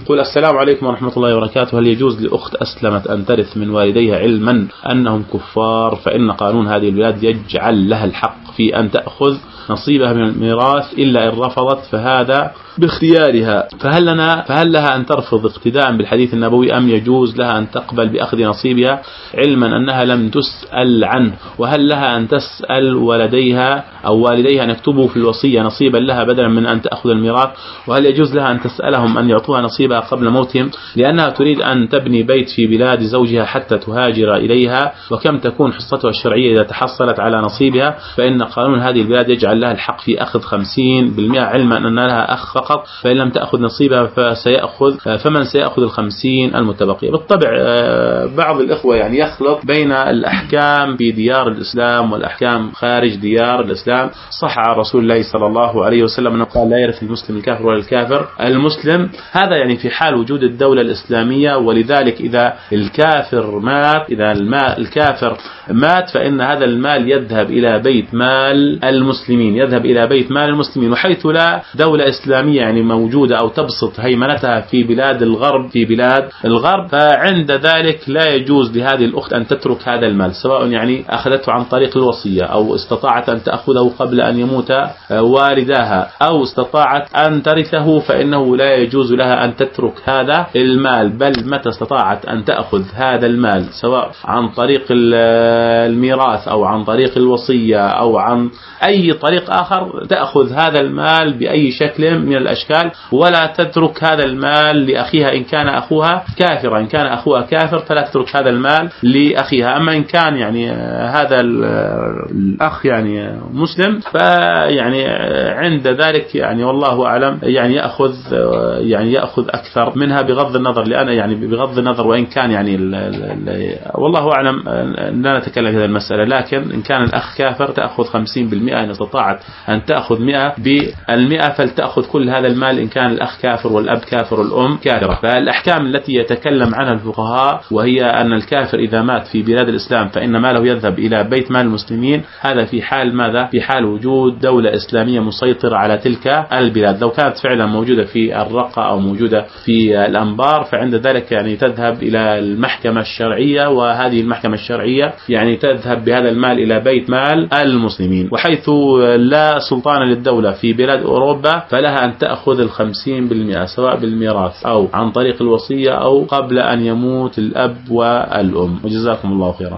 قل السلام عليكم ورحمة الله وبركاته. هل يجوز لأخت أسلمت أن ترث من والديها علما أنهم كفار، فإن قانون هذه البلاد يجعل لها الحق في أن تأخذ نصيبها من الميراث إلا إن رفضت فهذا باختيارها، فهل لها أن ترفض اقتداء بالحديث النبوي أم يجوز لها أن تقبل بأخذ نصيبها علما أنها لم تسأل عنه؟ وهل لها أن تسأل ولديها أو والديها أن يكتبوا في الوصية نصيبا لها بدلا من أن تأخذ الميراث؟ وهل يجوز لها أن تسألهم أن يعطوها نصيبها قبل موتهم، لأنها تريد أن تبني بيت في بلاد زوجها حتى تهاجر إليها؟ وكم تكون حصتها الشرعية إذا تحصلت على نصيبها؟ فإن قانون هذه البلاد يجعل لها الحق في أخذ 50%، علما أن لها أخ فقط، فإن لم تأخذ نصيبها فمن سيأخذ 50 المتبقية؟ بالطبع بعض الإخوة يعني يخلط بين الأحكام في ديار الإسلام والأحكام خارج ديار الإسلام. صح عن رسول الله صلى الله عليه وسلم أنه قال لا يرث المسلم الكافر ولا الكافر المسلم، هذا يعني في حال وجود الدولة الإسلامية. ولذلك إذا الكافر مات فإن هذا المال يذهب إلى بيت مال المسلمين، وحيث لا دولة إسلامية يعني موجودة أو تبسط هيمنتها في بلاد الغرب، فعند ذلك لا يجوز لهذه الأخت أن تترك هذا المال، سواء يعني أخذته عن طريق الوصية أو استطاعت أن تأخذه قبل أن يموت والداها أو استطاعت أن ترثه، فإنه لا يجوز لها أن تترك هذا المال، بل متى استطاعت أن تأخذ هذا المال سواء عن طريق الميراث أو عن طريق الوصية أو عن أي طريق آخر، تأخذ هذا المال بأي شكل من الأشكال، ولا تترك هذا المال لأخيها إن كان أخوها كافرا. إن كان أخوها كافر فلا تترك هذا المال لأخيها. أما إن كان يعني هذا الأخ يعني مسلم فيعني عند ذلك يعني والله أعلم يعني يأخذ أكثر منها بغض النظر وإن كان يعني والله أعلم لا نتكلم في هذه المسألة. لكن إن كان الأخ كافر تأخذ 50%، إن استطاعت أن تأخذ 100% فلتأخذ كل هذا المال إن كان الأخ كافر والأب كافر والأم كافرة. فالأحكام التي يتكلم عنها الفقهاء وهي أن الكافر إذا مات في بلاد الإسلام فإن ماله يذهب إلى بيت مال المسلمين، هذا في حال ماذا؟ في حال وجود دولة إسلامية مسيطرة على تلك البلاد. لو كانت فعلا موجودة في الرقة أو موجودة في الأنبار فعند ذلك يعني تذهب إلى المحكمة الشرعية، وهذه المحكمة الشرعية يعني تذهب بهذا المال إلى بيت مال المسلمين. وحيث لا سلطان للدولة في بلاد أوروبا فلها أن تأخذ 50% سواء بالميراث أو عن طريق الوصية أو قبل أن يموت الأب والأم. وجزاكم الله خيرا.